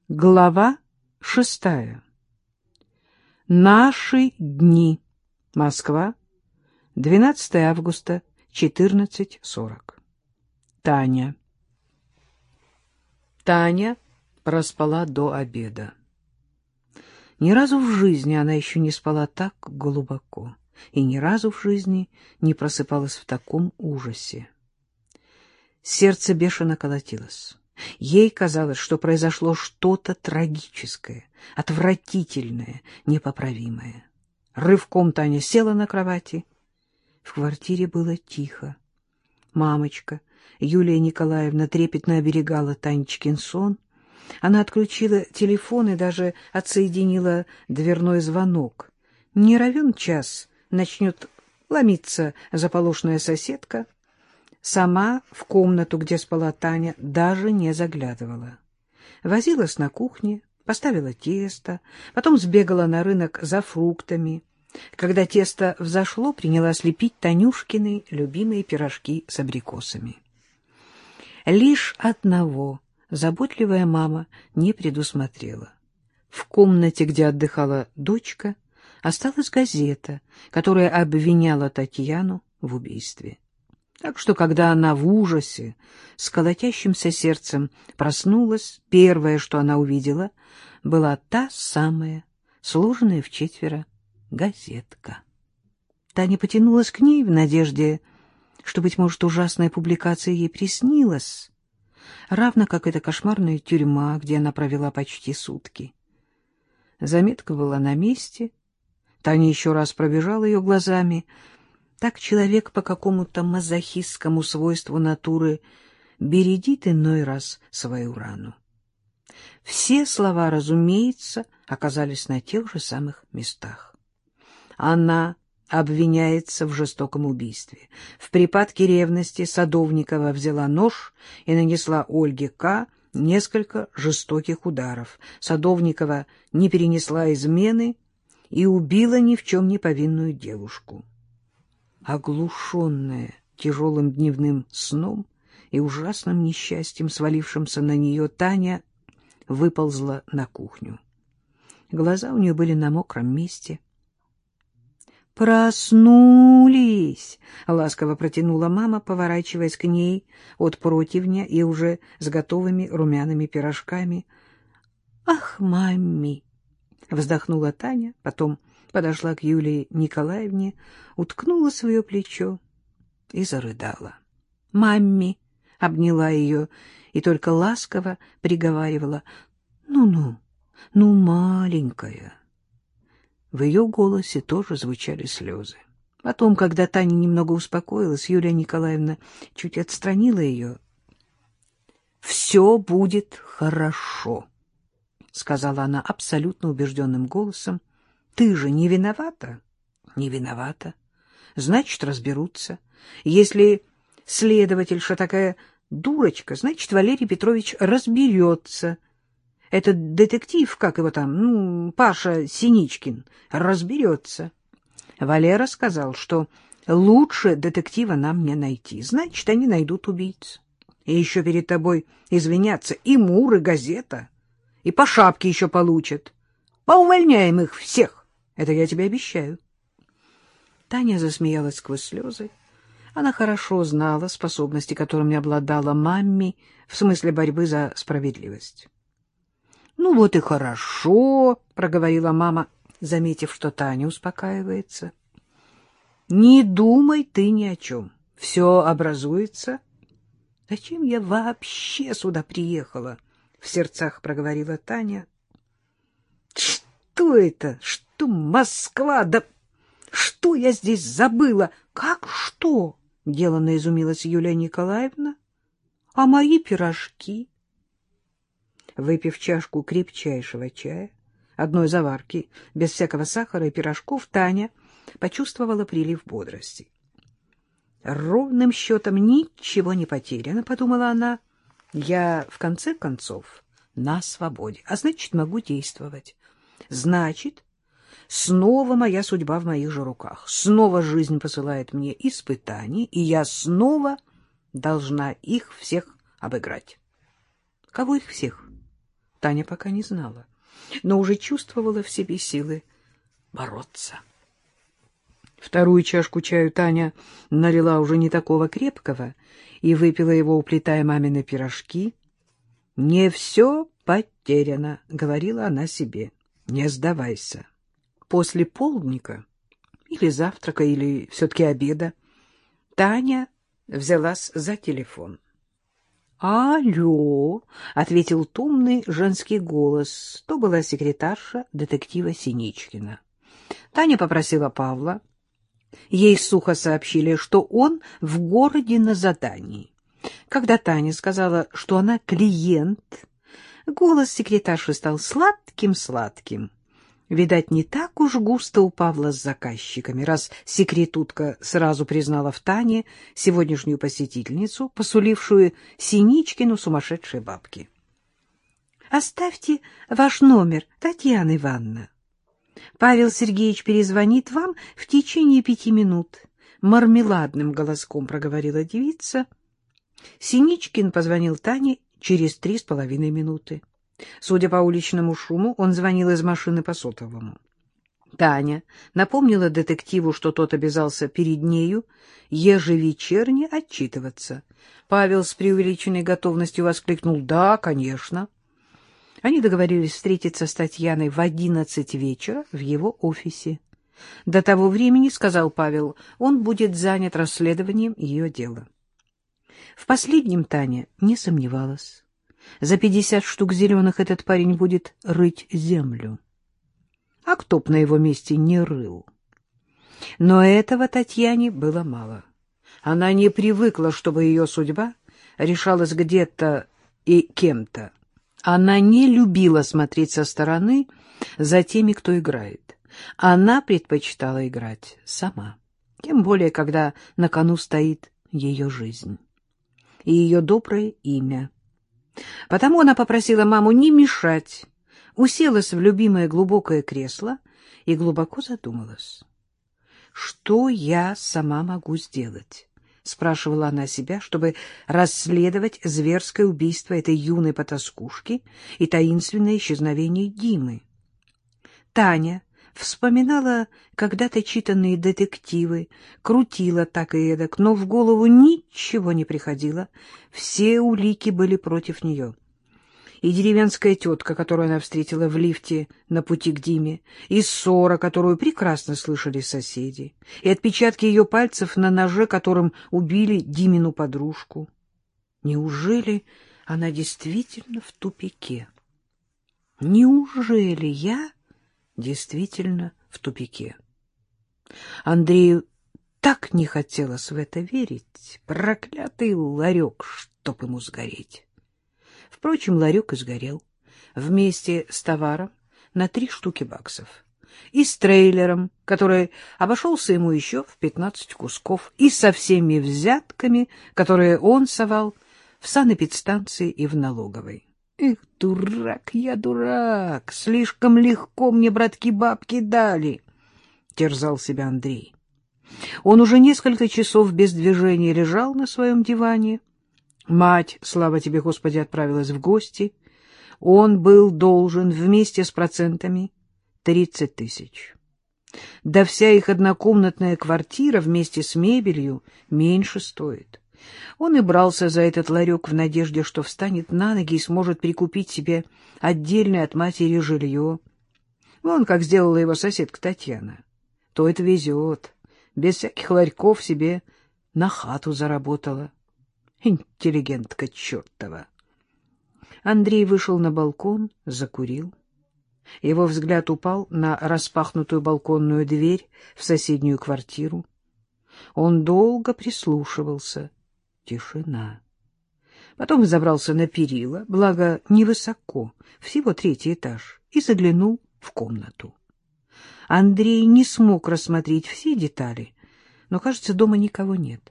Глава 6. Наши дни. Москва. 12 августа, 14:40. Таня. Таня проспала до обеда. Ни разу в жизни она еще не спала так глубоко, и ни разу в жизни не просыпалась в таком ужасе. Сердце бешено колотилось. Ей казалось, что произошло что-то трагическое, отвратительное, непоправимое. Рывком Таня села на кровати. В квартире было тихо. Мамочка, Юлия Николаевна, трепетно оберегала Танечкин сон. Она отключила телефон и даже отсоединила дверной звонок. Не равен час начнет ломиться заполошная соседка. Сама в комнату, где спала Таня, даже не заглядывала. Возилась на кухне, поставила тесто, потом сбегала на рынок за фруктами. Когда тесто взошло, принялась лепить Танюшкины любимые пирожки с абрикосами. Лишь одного заботливая мама не предусмотрела. В комнате, где отдыхала дочка, осталась газета, которая обвиняла Татьяну в убийстве. Так что, когда она в ужасе, с колотящимся сердцем проснулась, первое, что она увидела, была та самая, сложенная вчетверо, газетка. Таня потянулась к ней в надежде, что, быть может, ужасная публикация ей приснилась, равно как эта кошмарная тюрьма, где она провела почти сутки. Заметка была на месте. Таня еще раз пробежала ее глазами. Так человек по какому-то мазохистскому свойству натуры бередит иной раз свою рану. Все слова, разумеется, оказались на тех же самых местах. Она обвиняется в жестоком убийстве. В припадке ревности Садовникова взяла нож и нанесла Ольге К. несколько жестоких ударов. Садовникова не перенесла измены и убила ни в чем не повинную девушку. Оглушенная тяжелым дневным сном и ужасным несчастьем, свалившимся на нее, Таня выползла на кухню. Глаза у нее были на мокром месте. «Проснулись!» — ласково протянула мама, поворачиваясь к ней от противня и уже с готовыми румяными пирожками. «Ах, мамми!» — вздохнула Таня, потом подошла к Юлии Николаевне, уткнулась в ее плечо и зарыдала. «Мамми!» — обняла ее и только ласково приговаривала: «Ну-ну, ну, маленькая». В ее голосе тоже звучали слезы. Потом, когда Таня немного успокоилась, Юлия Николаевна чуть отстранила ее. «Все будет хорошо», — сказала она абсолютно убежденным голосом. «Ты же не виновата?» «Не виновата. Значит, разберутся. Если следовательша такая дурочка, значит, Валерий Петрович разберется. Этот детектив, как его там, Паша Синичкин, разберется. Валера сказал, что лучше детектива нам не найти. Значит, они найдут убийцу. И еще перед тобой извинятся и Мур, и газета, и по шапке еще получат. Поувольняем их всех. Это я тебе обещаю». Таня засмеялась сквозь слезы. Она хорошо знала способности, которыми обладала Мамми в смысле борьбы за справедливость. «Ну вот и хорошо», — проговорила мама, заметив, что Таня успокаивается. «Не думай ты ни о чем. Все образуется». «Зачем я вообще сюда приехала?» — в сердцах проговорила Таня. «Что это? Что Москва? Да что я здесь забыла?» «Как что?» — деланно изумилась Юлия Николаевна. «А мои пирожки?» Выпив чашку крепчайшего чая, одной заварки, без всякого сахара и пирожков, Таня почувствовала прилив бодрости. «Ровным счетом ничего не потеряно», — подумала она. «Я, в конце концов, на свободе, а значит, могу действовать. Значит, снова моя судьба в моих же руках. Снова жизнь посылает мне испытания, и я снова должна их всех обыграть». «Кого их всех?» Таня пока не знала, но уже чувствовала в себе силы бороться. Вторую чашку чаю Таня налила уже не такого крепкого и выпила его, уплетая мамины пирожки. «Не все потеряно», — говорила она себе, — «не сдавайся». После полдника или завтрака, или все-таки обеда Таня взялась за телефон. «Алло», — ответил томный женский голос. То была секретарша детектива Синичкина. Таня попросила Павла. Ей сухо сообщили, что он в городе на задании. Когда Таня сказала, что она клиент, голос секретарши стал сладким-сладким. Видать, не так уж густо у Павла с заказчиками, раз секретутка сразу признала в Тане сегодняшнюю посетительницу, посулившую Синичкину сумасшедшей бабки. «Оставьте ваш номер, Татьяна Ивановна. Павел Сергеевич перезвонит вам в течение 5 минут», — мармеладным голоском проговорила девица. Синичкин позвонил Тане через 3,5 минуты. Судя по уличному шуму, он звонил из машины по сотовому. Таня напомнила детективу, что тот обязался перед нею ежевечерне отчитываться. Павел с преувеличенной готовностью воскликнул: «Да, конечно». Они договорились встретиться с Татьяной в 11 вечера в его офисе. До того времени, сказал Павел, он будет занят расследованием ее дела. В последнем Таня не сомневалась. За 50 штук зеленых этот парень будет рыть землю. А кто б на его месте не рыл? Но этого Татьяне было мало. Она не привыкла, чтобы ее судьба решалась где-то и кем-то. Она не любила смотреть со стороны за теми, кто играет. Она предпочитала играть сама, тем более, когда на кону стоит ее жизнь и ее доброе имя. Потому она попросила маму не мешать, уселась в любимое глубокое кресло и глубоко задумалась. «Что я сама могу сделать?» — спрашивала она себя, чтобы расследовать зверское убийство этой юной потаскушки и таинственное исчезновение Димы. Таня вспоминала когда-то читанные детективы, крутила так и эдак, но в голову ничего не приходило, все улики были против нее. И деревенская тетка, которую она встретила в лифте на пути к Диме, и ссора, которую прекрасно слышали соседи, и отпечатки ее пальцев на ноже, которым убили Димину подружку. Неужели она действительно в тупике? Неужели я действительно в тупике? Андрею так не хотелось в это верить. Проклятый ларек, чтоб ему сгореть. Впрочем, ларек и сгорел. Вместе с товаром на 3 штуки баксов. И с трейлером, который обошелся ему еще в 15 кусков. И со всеми взятками, которые он совал в санэпидстанции и в налоговой. Эх, дурак я, дурак! Слишком легко мне братки-бабки дали! Терзал себя Андрей. Он уже несколько часов без движения лежал на своем диване. Мать, слава тебе, Господи, отправилась в гости. Он был должен вместе с процентами 30 тысяч. Да вся их однокомнатная квартира вместе с мебелью меньше стоит. Он и брался за этот ларек в надежде, что встанет на ноги и сможет прикупить себе отдельное от матери жилье. Вон как сделала его соседка Татьяна. То это везет. Без всяких ларьков себе на хату заработала. Интеллигентка чертова. Андрей вышел на балкон, закурил. Его взгляд упал на распахнутую балконную дверь в соседнюю квартиру. Он долго прислушивался. Тишина. Потом забрался на перила, благо невысоко, всего 3-й этаж, и заглянул в комнату. Андрей не смог рассмотреть все детали, но, кажется, дома никого нет.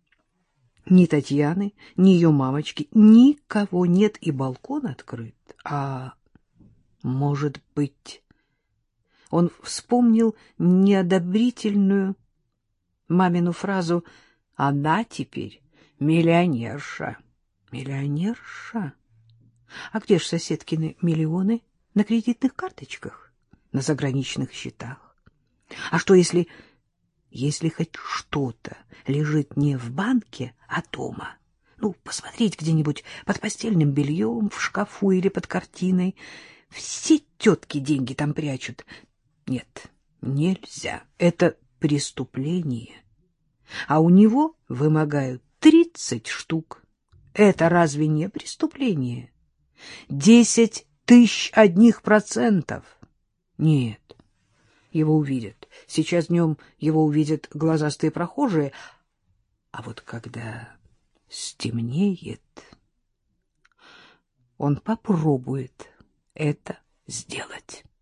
Ни Татьяны, ни ее мамочки, никого нет, и балкон открыт. А может быть... Он вспомнил неодобрительную мамину фразу «Она теперь миллионерша». Миллионерша? А где ж соседкины миллионы? На кредитных карточках, на заграничных счетах. А что, если хоть что-то лежит не в банке, а дома? Ну, посмотреть где-нибудь под постельным бельем, в шкафу или под картиной. Все тетки деньги там прячут. Нет, нельзя. Это преступление. А у него вымогают 30 штук. Это разве не преступление? 10 тысяч одних процентов. Нет, его увидят. Сейчас днем его увидят глазастые прохожие. А вот когда стемнеет, он попробует это сделать.